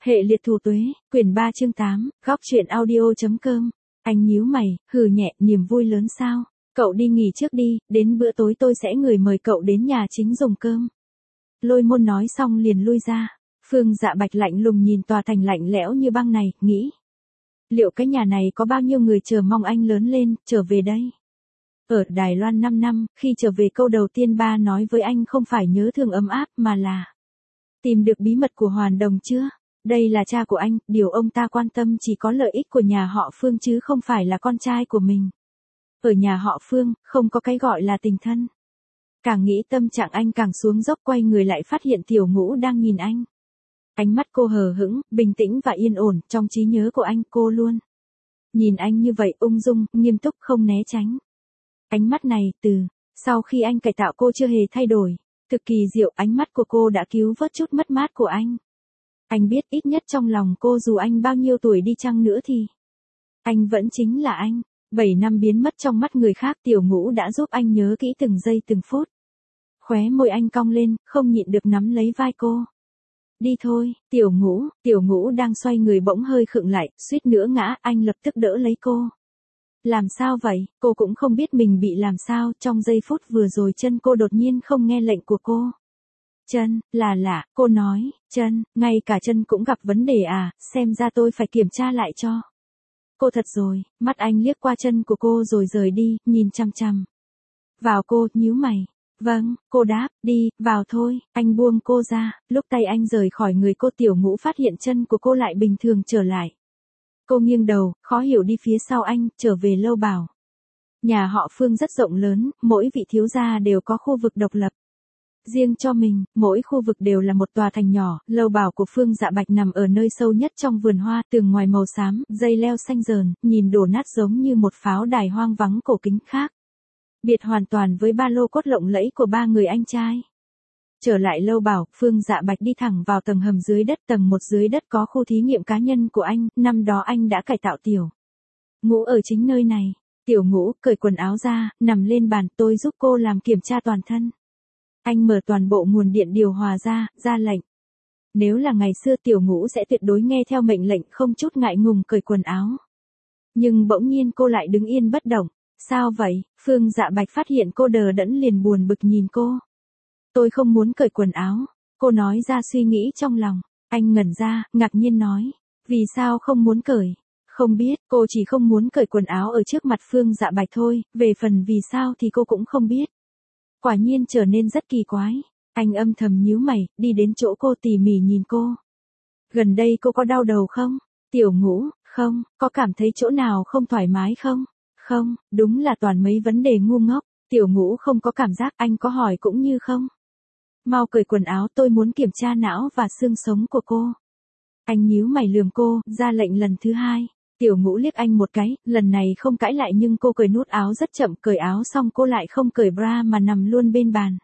Hệ liệt thù tuế, quyển 3 chương 8, góc truyện audio.com. Anh nhíu mày, hừ nhẹ, niềm vui lớn sao? Cậu đi nghỉ trước đi, đến bữa tối tôi sẽ mời cậu đến nhà chính dùng cơm. Lôi Môn nói xong liền lui ra. Phương Dạ Bạch lạnh lùng nhìn tòa thành lạnh lẽo như băng này, nghĩ. Liệu cái nhà này có bao nhiêu người chờ mong anh lớn lên, trở về đây? Ở Đài Loan 5 năm, khi trở về câu đầu tiên ba nói với anh không phải nhớ thương ấm áp mà là tìm được bí mật của Hoàn Đồng chưa? Đây là cha của anh, điều ông ta quan tâm chỉ có lợi ích của nhà họ Phương chứ không phải là con trai của mình. Ở nhà họ Phương, không có cái gọi là tình thân. Càng nghĩ tâm trạng anh càng xuống dốc, quay người lại phát hiện Tiểu Ngũ đang nhìn anh. Ánh mắt cô hờ hững, bình tĩnh và yên ổn, trong trí nhớ của anh cô luôn nhìn anh như vậy, ung dung, nghiêm túc, không né tránh. Ánh mắt này, sau khi anh cải tạo cô chưa hề thay đổi. Thực kỳ diệu, ánh mắt của cô đã cứu vớt chút mất mát của anh. Anh biết ít nhất trong lòng cô dù anh bao nhiêu tuổi đi chăng nữa thì anh vẫn chính là anh. 7 năm biến mất trong mắt người khác, Tiểu Ngũ đã giúp anh nhớ kỹ từng giây từng phút. Khóe môi anh cong lên, không nhịn được nắm lấy vai cô. Đi thôi, Tiểu Ngũ đang xoay người bỗng hơi khựng lại, suýt nữa ngã, anh lập tức đỡ lấy cô. Làm sao vậy? Cô cũng không biết mình bị làm sao, trong giây phút vừa rồi chân cô đột nhiên không nghe lệnh của cô. Chân, là lạ, cô nói, chân, ngay cả chân cũng gặp vấn đề à, xem ra tôi phải kiểm tra lại cho cô thật rồi. Mắt anh liếc qua chân của cô rồi rời đi, nhìn chằm chằm vào cô, nhíu mày. Vâng, cô đáp, đi, vào thôi. Anh buông cô ra, lúc tay anh rời khỏi người cô, Tiểu Ngũ phát hiện chân của cô lại bình thường trở lại. Cô nghiêng đầu, khó hiểu đi phía sau anh, trở về Lâu Bảo. Nhà họ Phương rất rộng lớn, mỗi vị thiếu gia đều có khu vực độc lập riêng cho mình, mỗi khu vực đều là một tòa thành nhỏ. Lâu Bảo của Phương Dạ Bạch nằm ở nơi sâu nhất trong vườn hoa, tường ngoài màu xám, dây leo xanh rờn, nhìn đổ nát giống như một pháo đài hoang vắng cổ kính khác biệt hoàn toàn với ba lô cốt lộng lẫy của ba người anh trai. Trở lại Lâu Bảo, Phương Dạ Bạch đi thẳng vào tầng hầm dưới đất. Tầng 1 dưới đất có khu thí nghiệm cá nhân của anh, năm đó anh đã cải tạo Tiểu Ngũ ở chính nơi này. Tiểu Ngũ cởi quần áo ra, nằm lên bàn, tôi giúp cô làm kiểm tra toàn thân. Anh mở toàn bộ nguồn điện điều hòa ra lệnh. Nếu là ngày xưa Tiểu Ngũ sẽ tuyệt đối nghe theo mệnh lệnh, không chút ngại ngùng cởi quần áo. Nhưng bỗng nhiên cô lại đứng yên bất động. Sao vậy? Phương Dạ Bạch phát hiện cô đờ đẫn liền buồn bực nhìn cô. Tôi không muốn cởi quần áo. Cô nói ra suy nghĩ trong lòng. Anh ngẩn ra, ngạc nhiên nói. Vì sao không muốn cởi? Không biết, cô chỉ không muốn cởi quần áo ở trước mặt Phương Dạ Bạch thôi, về phần vì sao thì cô cũng không biết. Quả nhiên trở nên rất kỳ quái. Anh âm thầm nhíu mày, đi đến chỗ cô tỉ mỉ nhìn cô. Gần đây cô có đau đầu không? Tiểu Ngũ, không, có cảm thấy chỗ nào không thoải mái không? Không, đúng là toàn mấy vấn đề ngu ngốc. Tiểu Ngũ không có cảm giác, anh có hỏi cũng như không. Mau cởi quần áo, tôi muốn kiểm tra não và xương sống của cô. Anh nhíu mày lườm cô, ra lệnh lần thứ 2. Tiểu Ngũ liếc anh một cái, lần này không cãi lại nhưng cô cởi nút áo rất chậm, cởi áo xong cô lại không cởi bra mà nằm luôn bên bàn.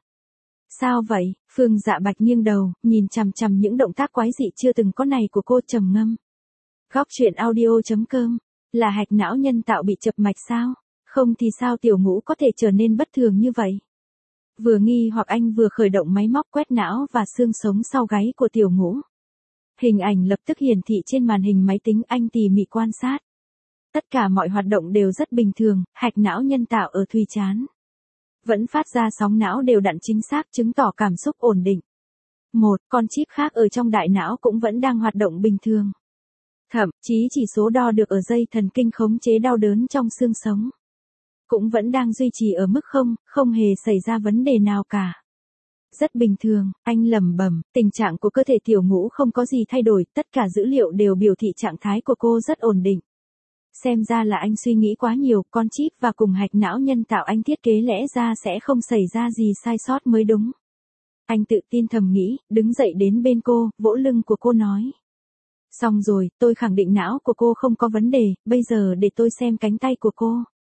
Sao vậy? Phương Dạ Bạch nghiêng đầu, nhìn chằm chằm những động tác quái dị chưa từng có này của cô, trầm ngâm. Góc truyện audio.com. Là hạch não nhân tạo bị chập mạch sao? Không thì sao Tiểu Ngũ có thể trở nên bất thường như vậy? Vừa nghi hoặc anh vừa khởi động máy móc quét não và xương sống sau gáy của Tiểu Ngũ. Hình ảnh lập tức hiển thị trên màn hình máy tính, anh tỉ mỉ quan sát. Tất cả mọi hoạt động đều rất bình thường, hạch não nhân tạo ở thùy trán vẫn phát ra sóng não đều đặn chính xác, chứng tỏ cảm xúc ổn định. Một con chip khác ở trong đại não cũng vẫn đang hoạt động bình thường. Thậm chí chỉ số đo được ở dây thần kinh khống chế đau đớn trong xương sống cũng vẫn đang duy trì ở mức không hề xảy ra vấn đề nào cả. Rất bình thường, anh lẩm bẩm, tình trạng của cơ thể Tiểu Ngũ không có gì thay đổi, tất cả dữ liệu đều biểu thị trạng thái của cô rất ổn định. Xem ra là anh suy nghĩ quá nhiều, con chip và cùng hạch não nhân tạo anh thiết kế lẽ ra sẽ không xảy ra gì sai sót mới đúng. Anh tự tin thầm nghĩ, đứng dậy đến bên cô, vỗ lưng của cô nói. Xong rồi, tôi khẳng định não của cô không có vấn đề, bây giờ để tôi xem cánh tay của cô.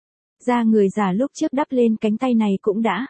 Da người già lúc trước đắp lên cánh tay này cũng đã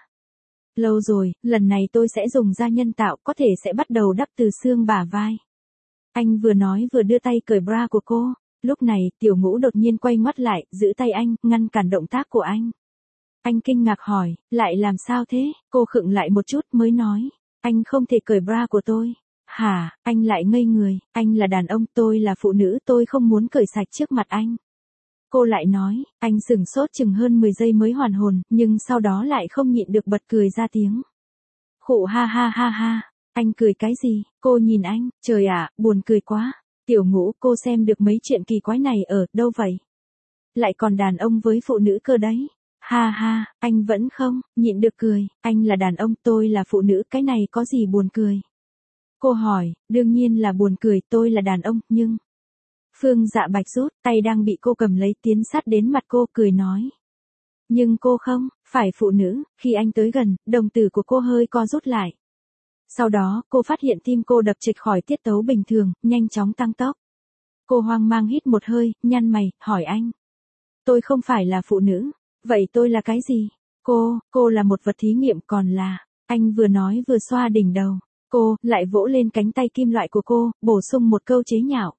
lâu rồi, lần này tôi sẽ dùng da nhân tạo, có thể sẽ bắt đầu đắp từ xương bả vai. Anh vừa nói vừa đưa tay cởi bra của cô. Lúc này, Tiểu Ngũ đột nhiên quay ngoắt lại, giữ tay anh, ngăn cản động tác của anh. Anh kinh ngạc hỏi, lại làm sao thế? Cô khựng lại một chút mới nói, anh không thể cởi bra của tôi. Hả, anh lại ngây người, anh là đàn ông, tôi là phụ nữ, tôi không muốn cởi sạch trước mặt anh. Cô lại nói, anh sửng sốt chừng hơn 10 giây mới hoàn hồn, nhưng sau đó lại không nhịn được bật cười ra tiếng. Khụ ha ha ha ha, anh cười cái gì? Cô nhìn anh, trời ạ, buồn cười quá. Tiểu Ngũ, cô xem được mấy chuyện kỳ quái này ở đâu vậy? Lại còn đàn ông với phụ nữ cơ đấy. Ha ha, anh vẫn không nhịn được cười, anh là đàn ông, tôi là phụ nữ, cái này có gì buồn cười? Cô hỏi, đương nhiên là buồn cười, tôi là đàn ông, nhưng... Phương Dạ Bạch rút tay đang bị cô cầm lấy tiến sát đến mặt cô cười nói. Nhưng cô không, phải phụ nữ, khi anh tới gần, đồng tử của cô hơi co rút lại. Sau đó, cô phát hiện tim cô đập trịch khỏi tiết tấu bình thường, nhanh chóng tăng tốc. Cô hoang mang hít một hơi, nhăn mày, hỏi anh. Tôi không phải là phụ nữ, vậy tôi là cái gì? Cô là một vật thí nghiệm còn là, anh vừa nói vừa xoa đỉnh đầu. Cô lại vỗ lên cánh tay kim loại của cô, bổ sung một câu chế nhạo.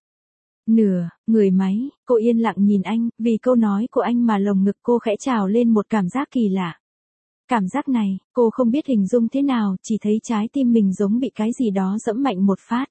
Người máy, cô yên lặng nhìn anh, vì câu nói của anh mà lồng ngực cô khẽ trào lên một cảm giác kỳ lạ. Cảm giác này, cô không biết hình dung thế nào, chỉ thấy trái tim mình giống bị cái gì đó giẫm mạnh một phát.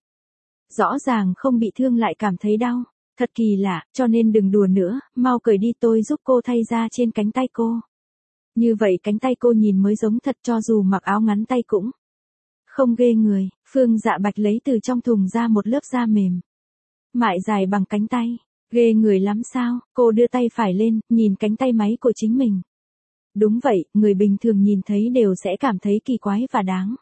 Rõ ràng không bị thương lại cảm thấy đau. Thật kỳ lạ, cho nên đừng đùa nữa, mau cởi đi, tôi giúp cô thay ra trên cánh tay cô. Như vậy cánh tay cô nhìn mới giống thật, cho dù mặc áo ngắn tay cũng không ghê người. Phương Dạ Bạch lấy từ trong thùng ra một lớp da mềm, mại dài bằng cánh tay. Ghê người lắm sao? Cô đưa tay phải lên, nhìn cánh tay máy của chính mình. Đúng vậy, người bình thường nhìn thấy đều sẽ cảm thấy kỳ quái và đáng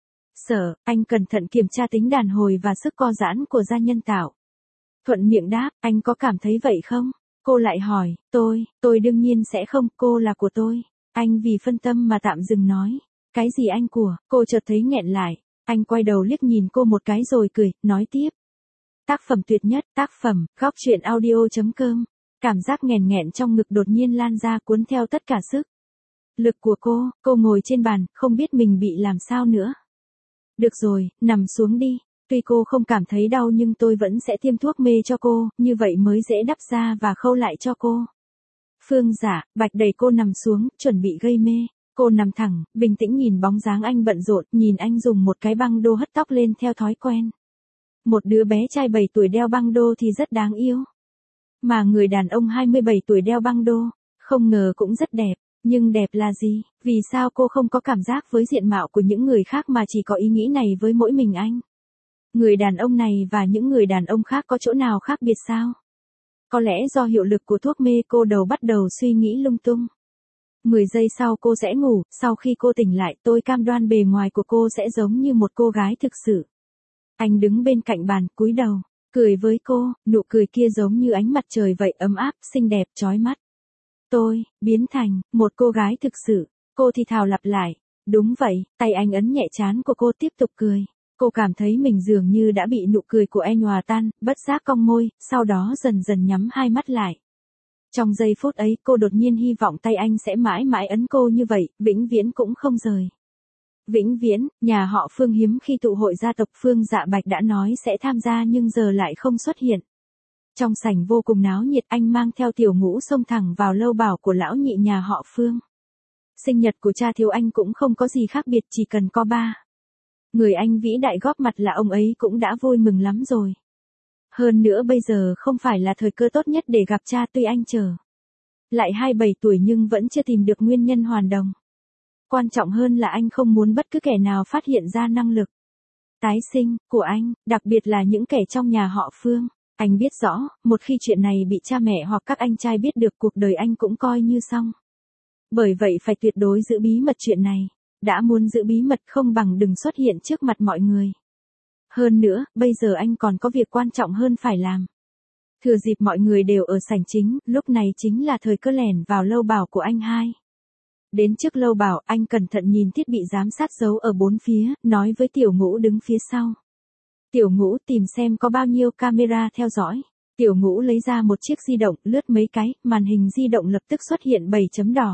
sợ. Anh cẩn thận kiểm tra tính đàn hồi và sức co giãn của da nhân tạo. Thuận miệng đáp, anh có cảm thấy vậy không? Cô lại hỏi, tôi đương nhiên sẽ không, cô là của tôi. Anh vì phân tâm mà tạm dừng nói. Cái gì anh của? Cô chợt thấy nghẹn lại. Anh quay đầu liếc nhìn cô một cái rồi cười, nói tiếp. Tác phẩm tuyệt nhất, tác phẩm, góc truyện audio.com. Cảm giác nghẹn nghẹn trong ngực đột nhiên lan ra cuốn theo tất cả sức lực của cô ngồi trên bàn, không biết mình bị làm sao nữa. Được rồi, nằm xuống đi. Tuy cô không cảm thấy đau nhưng tôi vẫn sẽ tiêm thuốc mê cho cô, như vậy mới dễ đắp da và khâu lại cho cô. Phương Dạ Bạch đẩy cô nằm xuống, chuẩn bị gây mê. Cô nằm thẳng, bình tĩnh nhìn bóng dáng anh bận rộn, nhìn anh dùng một cái băng đô hất tóc lên theo thói quen. Một đứa bé trai 7 tuổi đeo băng đô thì rất đáng yêu. Mà người đàn ông 27 tuổi đeo băng đô, không ngờ cũng rất đẹp. Nhưng đẹp là gì? Vì sao cô không có cảm giác với diện mạo của những người khác mà chỉ có ý nghĩ này với mỗi mình anh? Người đàn ông này và những người đàn ông khác có chỗ nào khác biệt sao? Có lẽ do hiệu lực của thuốc mê, cô đầu bắt đầu suy nghĩ lung tung. 10 giây sau cô sẽ ngủ, sau khi cô tỉnh lại tôi cam đoan bề ngoài của cô sẽ giống như một cô gái thực sự. Anh đứng bên cạnh bàn, cúi đầu, cười với cô, nụ cười kia giống như ánh mặt trời vậy, ấm áp, xinh đẹp, chói mắt. Tôi, biến thành, một cô gái thực sự. Cô thì thào lặp lại. Đúng vậy, tay anh ấn nhẹ trán của cô tiếp tục cười. Cô cảm thấy mình dường như đã bị nụ cười của anh hòa tan, bất giác cong môi, sau đó dần dần nhắm hai mắt lại. Trong giây phút ấy cô đột nhiên hy vọng tay anh sẽ mãi mãi ấn cô như vậy, vĩnh viễn cũng không rời. Vĩnh viễn, nhà họ Phương hiếm khi tụ hội gia tộc Phương Dạ Bạch đã nói sẽ tham gia nhưng giờ lại không xuất hiện. Trong sảnh vô cùng náo nhiệt, anh mang theo Tiểu Ngũ xông thẳng vào lâu bảo của lão nhị nhà họ Phương. Sinh nhật của cha thiếu anh cũng không có gì khác biệt, chỉ cần có ba người anh vĩ đại góp mặt là ông ấy cũng đã vui mừng lắm rồi. Hơn nữa bây giờ không phải là thời cơ tốt nhất để gặp cha, tuy anh trở lại 27 tuổi nhưng vẫn chưa tìm được nguyên nhân hoàn đồng. Quan trọng hơn là anh không muốn bất cứ kẻ nào phát hiện ra năng lực tái sinh của anh, đặc biệt là những kẻ trong nhà họ Phương. Anh biết rõ, một khi chuyện này bị cha mẹ hoặc các anh trai biết được, cuộc đời anh cũng coi như xong. Bởi vậy phải tuyệt đối giữ bí mật chuyện này. Đã muốn giữ bí mật không bằng đừng xuất hiện trước mặt mọi người. Hơn nữa, bây giờ anh còn có việc quan trọng hơn phải làm. Thừa dịp mọi người đều ở sảnh chính, lúc này chính là thời cơ lẻn vào lâu bảo của anh hai. Đến trước lâu bảo, anh cẩn thận nhìn thiết bị giám sát giấu ở bốn phía, nói với Tiểu Ngũ đứng phía sau. Tiểu Ngũ tìm xem có bao nhiêu camera theo dõi. Tiểu Ngũ lấy ra một chiếc di động, lướt mấy cái, màn hình di động lập tức xuất hiện 7 chấm đỏ.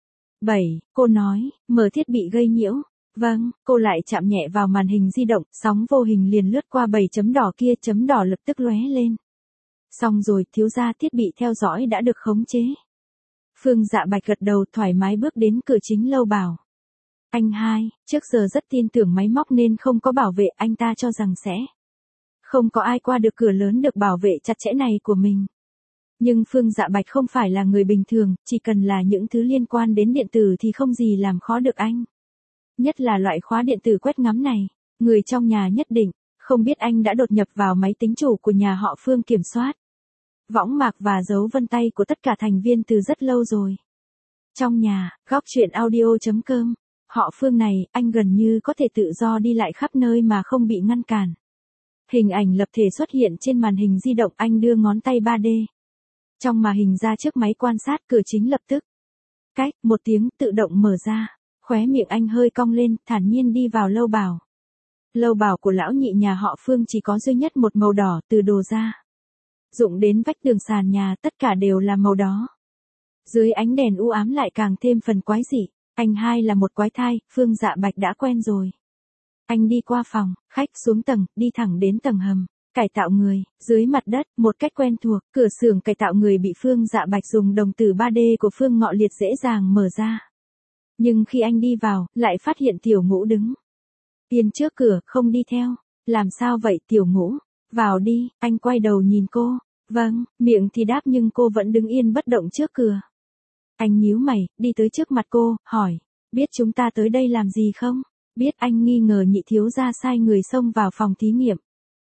7, cô nói, mở thiết bị gây nhiễu. Vâng, cô lại chạm nhẹ vào màn hình di động, sóng vô hình liền lướt qua 7 chấm đỏ kia, chấm đỏ lập tức lóe lên. Xong rồi, thiếu gia, thiết bị theo dõi đã được khống chế. Phương Dạ Bạch gật đầu thoải mái bước đến cửa chính lâu bảo. Anh hai, trước giờ rất tin tưởng máy móc nên không có bảo vệ, anh ta cho rằng sẽ không có ai qua được cửa lớn được bảo vệ chặt chẽ này của mình. Nhưng Phương Dạ Bạch không phải là người bình thường, chỉ cần là những thứ liên quan đến điện tử thì không gì làm khó được anh. Nhất là loại khóa điện tử quét ngắm này, người trong nhà nhất định không biết anh đã đột nhập vào máy tính chủ của nhà họ Phương kiểm soát võng mạc và dấu vân tay của tất cả thành viên từ rất lâu rồi. Trong nhà, góc chuyện audio.com, họ Phương này, anh gần như có thể tự do đi lại khắp nơi mà không bị ngăn cản. Hình ảnh lập thể xuất hiện trên màn hình di động, anh đưa ngón tay 3D trong màn hình ra trước máy quan sát, cửa chính lập tức cách một tiếng tự động mở ra, khóe miệng anh hơi cong lên, thản nhiên đi vào lâu bảo. Lâu bảo của lão nhị nhà họ Phương chỉ có duy nhất một màu đỏ, từ đồ ra dụng đến vách tường sàn nhà tất cả đều là màu đó. Dưới ánh đèn u ám lại càng thêm phần quái dị. Anh hai là một quái thai, Phương Dạ Bạch đã quen rồi. Anh đi qua phòng khách, xuống tầng, đi thẳng đến tầng hầm cải tạo người, dưới mặt đất, một cách quen thuộc, cửa xưởng cải tạo người bị Phương Dạ Bạch dùng đồng tử 3D của Phương Ngọ Liệt dễ dàng mở ra. Nhưng khi anh đi vào, lại phát hiện Tiểu Ngũ đứng yên trước cửa, không đi theo. Làm sao vậy Tiểu Ngũ? Vào đi, anh quay đầu nhìn cô. Vâng, miệng thì đáp nhưng cô vẫn đứng yên bất động trước cửa. Anh nhíu mày, đi tới trước mặt cô, hỏi, biết chúng ta tới đây làm gì không? Biết. Anh nghi ngờ nhị thiếu gia sai người xông vào phòng thí nghiệm.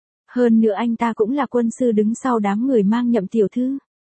Hơn nữa anh ta cũng là quân sư đứng sau đám người mang Nhậm tiểu thư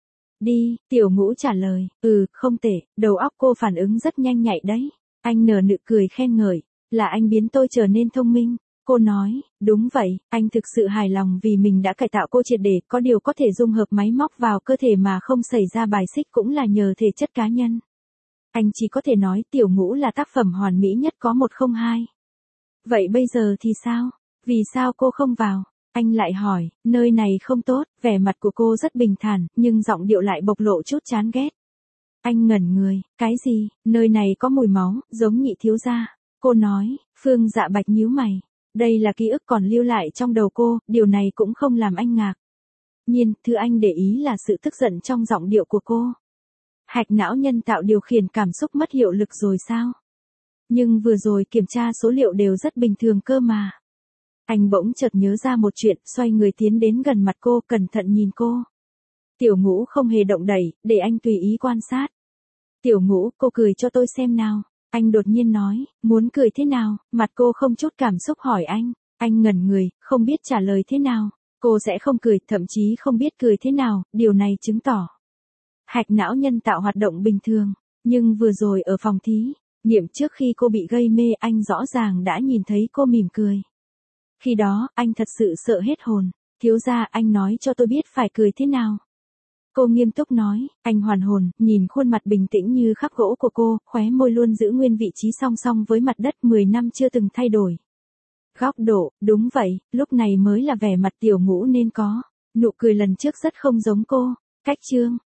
đi. Tiểu Ngũ trả lời, không tệ, đầu óc cô phản ứng rất nhanh nhạy đấy. Anh nở nụ cười khen ngợi, là anh biến tôi trở nên thông minh. Cô nói, đúng vậy, anh thực sự hài lòng vì mình đã cải tạo cô triệt để, có điều có thể dung hợp máy móc vào cơ thể mà không xảy ra bài xích cũng là nhờ thể chất cá nhân. Anh chỉ có thể nói Tiểu Ngũ là tác phẩm hoàn mỹ nhất có một không hai. Vậy bây giờ thì sao? Vì sao cô không vào? Anh lại hỏi, nơi này không tốt, vẻ mặt của cô rất bình thản, nhưng giọng điệu lại bộc lộ chút chán ghét. Anh ngẩn người, cái gì, nơi này có mùi máu, giống nhị thiếu gia. Cô nói, Phương Dạ Bạch nhíu mày. Đây là ký ức còn lưu lại trong đầu cô, điều này cũng không làm anh ngạc nhiên, thứ anh để ý là sự tức giận trong giọng điệu của cô. Hạch não nhân tạo điều khiển cảm xúc mất hiệu lực rồi sao? Nhưng vừa rồi kiểm tra số liệu đều rất bình thường cơ mà. Anh bỗng chợt nhớ ra một chuyện, xoay người tiến đến gần mặt cô, cẩn thận nhìn cô. Tiểu Ngũ không hề động đậy, để anh tùy ý quan sát. Tiểu Ngũ, cô cười cho tôi xem nào. Anh đột nhiên nói, muốn cười thế nào? Mặt cô không chút cảm xúc hỏi anh. Anh ngẩn người, không biết trả lời thế nào. Cô sẽ không cười, thậm chí không biết cười thế nào, điều này chứng tỏ hạch não nhân tạo hoạt động bình thường. Nhưng vừa rồi ở phòng thí nghiệm trước khi cô bị gây mê, anh rõ ràng đã nhìn thấy cô mỉm cười. Khi đó, anh thật sự sợ hết hồn. Thiếu gia, anh nói cho tôi biết phải cười thế nào. Cô nghiêm túc nói, anh hoàn hồn, nhìn khuôn mặt bình tĩnh như khắc gỗ của cô, khóe môi luôn giữ nguyên vị trí song song với mặt đất 10 năm chưa từng thay đổi. Góc độ, đúng vậy, lúc này mới là vẻ mặt Tiểu Ngũ nên có. Nụ cười lần trước rất không giống cô. Cách chương.